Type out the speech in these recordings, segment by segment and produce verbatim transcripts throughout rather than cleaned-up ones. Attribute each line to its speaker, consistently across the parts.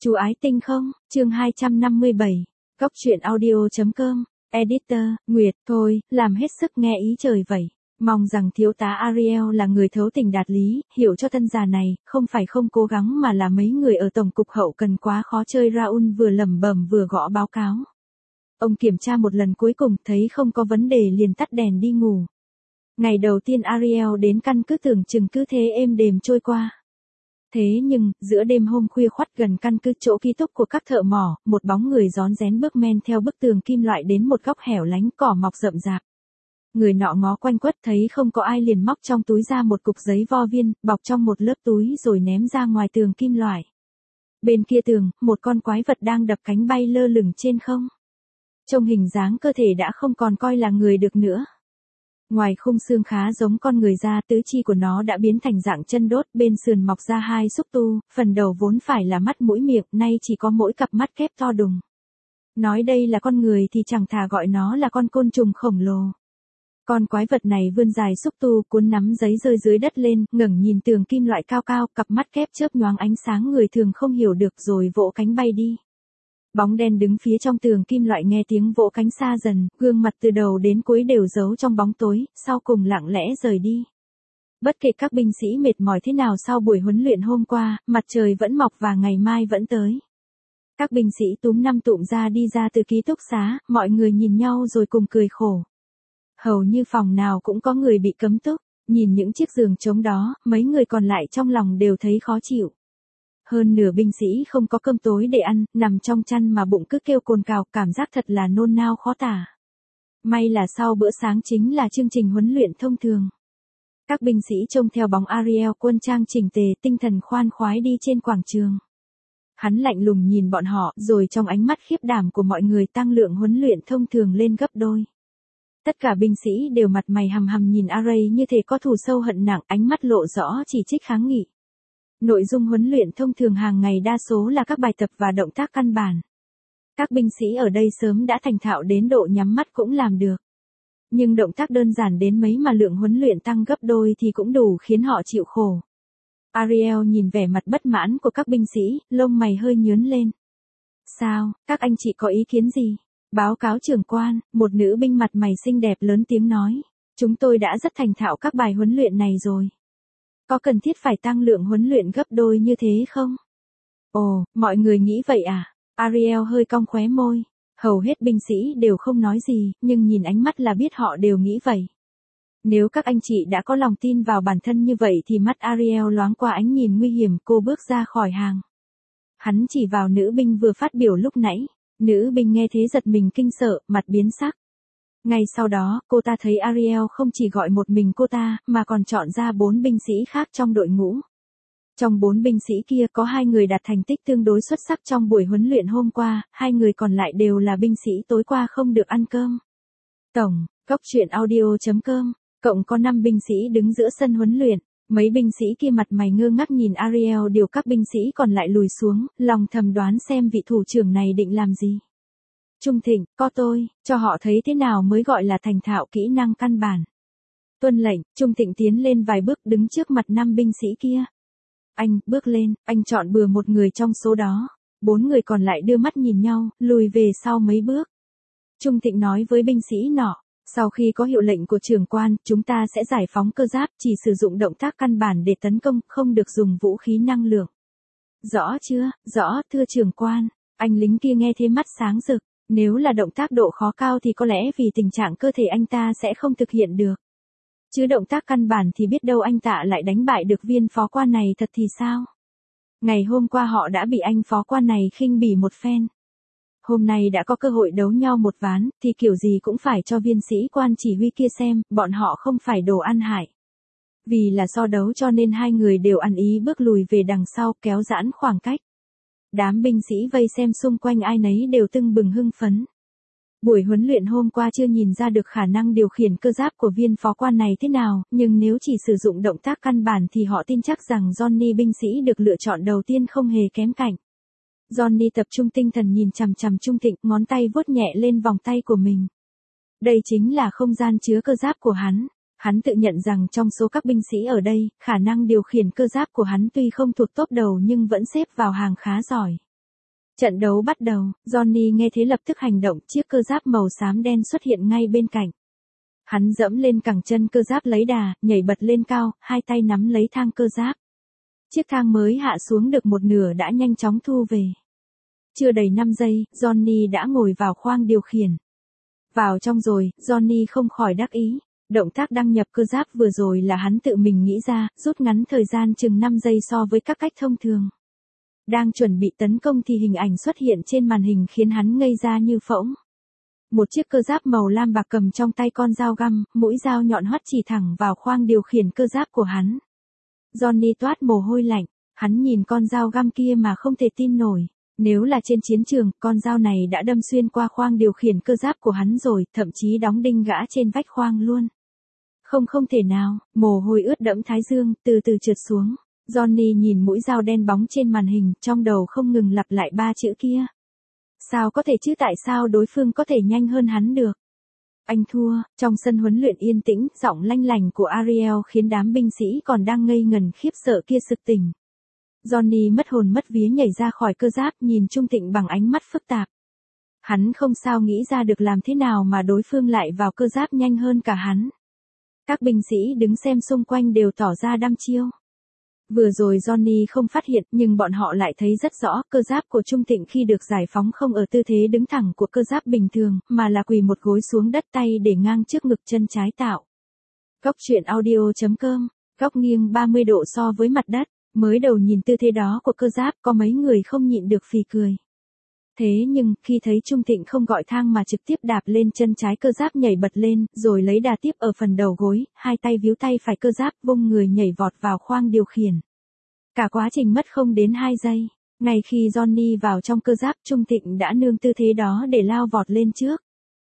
Speaker 1: Chú ái tinh không, chương hai trăm năm mươi bảy, góc truyện audio.com, editor, Nguyệt, thôi, làm hết sức nghe ý trời vậy. Mong rằng thiếu tá Ariel là người thấu tình đạt lý, hiểu cho thân già này, không phải không cố gắng mà là mấy người ở tổng cục hậu cần quá khó chơi. Raoul vừa lẩm bẩm vừa gõ báo cáo. Ông kiểm tra một lần cuối cùng thấy không có vấn đề liền tắt đèn đi ngủ. Ngày đầu tiên Ariel đến căn cứ tưởng chừng cứ thế êm đềm trôi qua. Thế nhưng, giữa đêm hôm khuya khoắt gần căn cứ chỗ ký túc của các thợ mỏ, một bóng người rón rén bước men theo bức tường kim loại đến một góc hẻo lánh cỏ mọc rậm rạp. Người nọ ngó quanh quất thấy không có ai liền móc trong túi ra một cục giấy vo viên, bọc trong một lớp túi rồi ném ra ngoài tường kim loại. Bên kia tường, một con quái vật đang đập cánh bay lơ lửng trên không. Trông hình dáng cơ thể đã không còn coi là người được nữa. Ngoài khung xương khá giống con người ra, tứ chi của nó đã biến thành dạng chân đốt, bên sườn mọc ra hai xúc tu, phần đầu vốn phải là mắt mũi miệng, nay chỉ có mỗi cặp mắt kép to đùng. Nói đây là con người thì chẳng thà gọi nó là con côn trùng khổng lồ. Con quái vật này vươn dài xúc tu, cuốn nắm giấy rơi dưới đất lên, ngẩng nhìn tường kim loại cao cao, cặp mắt kép chớp nhoáng ánh sáng người thường không hiểu được rồi vỗ cánh bay đi. Bóng đen đứng phía trong tường kim loại nghe tiếng vỗ cánh xa dần, gương mặt từ đầu đến cuối đều giấu trong bóng tối, sau cùng lặng lẽ rời đi. Bất kể các binh sĩ mệt mỏi thế nào sau buổi huấn luyện hôm qua, mặt trời vẫn mọc và ngày mai vẫn tới. Các binh sĩ túm năm tụm ra đi ra từ ký túc xá, mọi người nhìn nhau rồi cùng cười khổ. Hầu như phòng nào cũng có người bị cấm túc, nhìn những chiếc giường trống đó, mấy người còn lại trong lòng đều thấy khó chịu. Hơn nửa binh sĩ không có cơm tối để ăn, nằm trong chăn mà bụng cứ kêu cồn cào, cảm giác thật là nôn nao khó tả. May là sau bữa sáng chính là chương trình huấn luyện thông thường. Các binh sĩ trông theo bóng Ariel quân trang chỉnh tề, tinh thần khoan khoái đi trên quảng trường. Hắn lạnh lùng nhìn bọn họ, rồi trong ánh mắt khiếp đảm của mọi người tăng lượng huấn luyện thông thường lên gấp đôi. Tất cả binh sĩ đều mặt mày hằm hằm nhìn Aray như thể có thù sâu hận nặng, ánh mắt lộ rõ chỉ trích kháng nghị. Nội dung huấn luyện thông thường hàng ngày đa số là các bài tập và động tác căn bản. Các binh sĩ ở đây sớm đã thành thạo đến độ nhắm mắt cũng làm được. Nhưng động tác đơn giản đến mấy mà lượng huấn luyện tăng gấp đôi thì cũng đủ khiến họ chịu khổ. Ariel nhìn vẻ mặt bất mãn của các binh sĩ, lông mày hơi nhướng lên. Sao, các anh chị có ý kiến gì? Báo cáo trưởng quan, một nữ binh mặt mày xinh đẹp lớn tiếng nói. Chúng tôi đã rất thành thạo các bài huấn luyện này rồi. Có cần thiết phải tăng lượng huấn luyện gấp đôi như thế không? Ồ, mọi người nghĩ vậy à? Ariel hơi cong khóe môi. Hầu hết binh sĩ đều không nói gì, nhưng nhìn ánh mắt là biết họ đều nghĩ vậy. Nếu các anh chị đã có lòng tin vào bản thân như vậy thì mắt Ariel loáng qua ánh nhìn nguy hiểm, cô bước ra khỏi hàng. Hắn chỉ vào nữ binh vừa phát biểu lúc nãy. Nữ binh nghe thế giật mình kinh sợ, mặt biến sắc. Ngay sau đó, cô ta thấy Ariel không chỉ gọi một mình cô ta, mà còn chọn ra bốn binh sĩ khác trong đội ngũ. Trong bốn binh sĩ kia có hai người đạt thành tích tương đối xuất sắc trong buổi huấn luyện hôm qua, hai người còn lại đều là binh sĩ tối qua không được ăn cơm. Tổng, góc truyện audio.com, cộng có năm binh sĩ đứng giữa sân huấn luyện. Mấy binh sĩ kia mặt mày ngơ ngác nhìn Ariel điều các binh sĩ còn lại lùi xuống, lòng thầm đoán xem vị thủ trưởng này định làm gì. Trung Thịnh, có tôi, cho họ thấy thế nào mới gọi là thành thạo kỹ năng căn bản. Tuân lệnh, Trung Thịnh tiến lên vài bước đứng trước mặt năm binh sĩ kia. Anh, bước lên, anh chọn bừa một người trong số đó. Bốn người còn lại đưa mắt nhìn nhau, lùi về sau mấy bước. Trung Thịnh nói với binh sĩ nọ. Sau khi có hiệu lệnh của trưởng quan, chúng ta sẽ giải phóng cơ giáp, chỉ sử dụng động tác căn bản để tấn công, không được dùng vũ khí năng lượng. Rõ chưa, rõ, thưa trưởng quan. Anh lính kia nghe thế mắt sáng rực. Nếu là động tác độ khó cao thì có lẽ vì tình trạng cơ thể anh ta sẽ không thực hiện được. Chứ động tác căn bản thì biết đâu anh ta lại đánh bại được viên phó quan này thật thì sao? Ngày hôm qua họ đã bị anh phó quan này khinh bỉ một phen. Hôm nay đã có cơ hội đấu nhau một ván, thì kiểu gì cũng phải cho viên sĩ quan chỉ huy kia xem, bọn họ không phải đồ ăn hại. Vì là so đấu cho nên hai người đều ăn ý bước lùi về đằng sau, kéo giãn khoảng cách. Đám binh sĩ vây xem xung quanh ai nấy đều tưng bừng hưng phấn. Buổi huấn luyện hôm qua chưa nhìn ra được khả năng điều khiển cơ giáp của viên phó quan này thế nào, nhưng nếu chỉ sử dụng động tác căn bản thì họ tin chắc rằng Johnny binh sĩ được lựa chọn đầu tiên không hề kém cạnh. Johnny tập trung tinh thần nhìn chằm chằm Trung Thịnh, ngón tay vuốt nhẹ lên vòng tay của mình. Đây chính là không gian chứa cơ giáp của hắn. Hắn tự nhận rằng trong số các binh sĩ ở đây, khả năng điều khiển cơ giáp của hắn tuy không thuộc top đầu nhưng vẫn xếp vào hàng khá giỏi. Trận đấu bắt đầu, Johnny nghe thế lập tức hành động, chiếc cơ giáp màu xám đen xuất hiện ngay bên cạnh. Hắn dẫm lên cẳng chân cơ giáp lấy đà, nhảy bật lên cao, hai tay nắm lấy thang cơ giáp. Chiếc thang mới hạ xuống được một nửa đã nhanh chóng thu về. Chưa đầy năm giây, Johnny đã ngồi vào khoang điều khiển. Vào trong rồi, Johnny không khỏi đắc ý. Động tác đăng nhập cơ giáp vừa rồi là hắn tự mình nghĩ ra, rút ngắn thời gian chừng năm giây so với các cách thông thường. Đang chuẩn bị tấn công thì hình ảnh xuất hiện trên màn hình khiến hắn ngây ra như phỗng. Một chiếc cơ giáp màu lam bạc cầm trong tay con dao găm, mũi dao nhọn hoắt chỉ thẳng vào khoang điều khiển cơ giáp của hắn. Johnny toát mồ hôi lạnh, hắn nhìn con dao găm kia mà không thể tin nổi. Nếu là trên chiến trường, con dao này đã đâm xuyên qua khoang điều khiển cơ giáp của hắn rồi, thậm chí đóng đinh gã trên vách khoang luôn. Không không thể nào, mồ hôi ướt đẫm thái dương, từ từ trượt xuống. Johnny nhìn mũi dao đen bóng trên màn hình, trong đầu không ngừng lặp lại ba chữ kia. Sao có thể chứ, tại sao đối phương có thể nhanh hơn hắn được? Anh thua. Trong sân huấn luyện yên tĩnh, giọng lanh lành của Ariel khiến đám binh sĩ còn đang ngây ngần khiếp sợ kia sực tỉnh. Johnny mất hồn mất vía nhảy ra khỏi cơ giáp, nhìn Trung Tịnh bằng ánh mắt phức tạp. Hắn không sao nghĩ ra được làm thế nào mà đối phương lại vào cơ giáp nhanh hơn cả hắn. Các binh sĩ đứng xem xung quanh đều tỏ ra đăm chiêu. Vừa rồi Johnny không phát hiện, nhưng bọn họ lại thấy rất rõ, cơ giáp của Trung Tịnh khi được giải phóng không ở tư thế đứng thẳng của cơ giáp bình thường, mà là quỳ một gối xuống đất, tay để ngang trước ngực, chân trái tạo. Góc truyện audio chấm com, góc nghiêng ba mươi độ so với mặt đất. Mới đầu nhìn tư thế đó của cơ giáp, có mấy người không nhịn được phì cười. Thế nhưng, khi thấy Trung Tịnh không gọi thang mà trực tiếp đạp lên chân trái cơ giáp, nhảy bật lên, rồi lấy đà tiếp ở phần đầu gối, hai tay víu tay phải cơ giáp, vung người nhảy vọt vào khoang điều khiển. Cả quá trình mất không đến hai giây. Ngay khi Johnny vào trong cơ giáp, Trung Tịnh đã nương tư thế đó để lao vọt lên trước.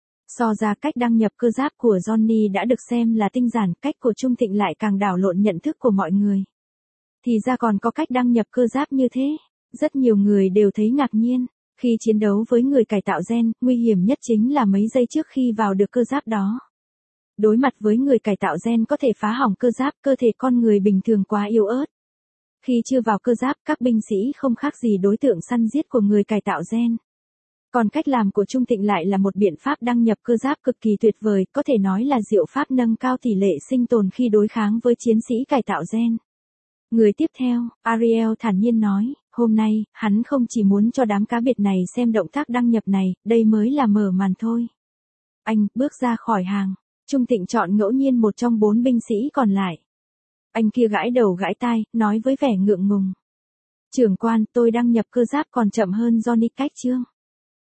Speaker 1: So ra cách đăng nhập cơ giáp của Johnny đã được xem là tinh giản, cách của Trung Tịnh lại càng đảo lộn nhận thức của mọi người. Thì ra còn có cách đăng nhập cơ giáp như thế. Rất nhiều người đều thấy ngạc nhiên. Khi chiến đấu với người cải tạo gen, nguy hiểm nhất chính là mấy giây trước khi vào được cơ giáp đó. Đối mặt với người cải tạo gen có thể phá hỏng cơ giáp, cơ thể con người bình thường quá yếu ớt. Khi chưa vào cơ giáp, các binh sĩ không khác gì đối tượng săn giết của người cải tạo gen. Còn cách làm của Trung Tịnh lại là một biện pháp đăng nhập cơ giáp cực kỳ tuyệt vời, có thể nói là diệu pháp nâng cao tỷ lệ sinh tồn khi đối kháng với chiến sĩ cải tạo gen. Người tiếp theo, Ariel thản nhiên nói, hôm nay, hắn không chỉ muốn cho đám cá biệt này xem động tác đăng nhập này, đây mới là mở màn thôi. Anh, bước ra khỏi hàng. Trung Tịnh chọn ngẫu nhiên một trong bốn binh sĩ còn lại. Anh kia gãi đầu gãi tai, nói với vẻ ngượng ngùng. Trưởng quan, tôi đăng nhập cơ giáp còn chậm hơn Johnny cách chương.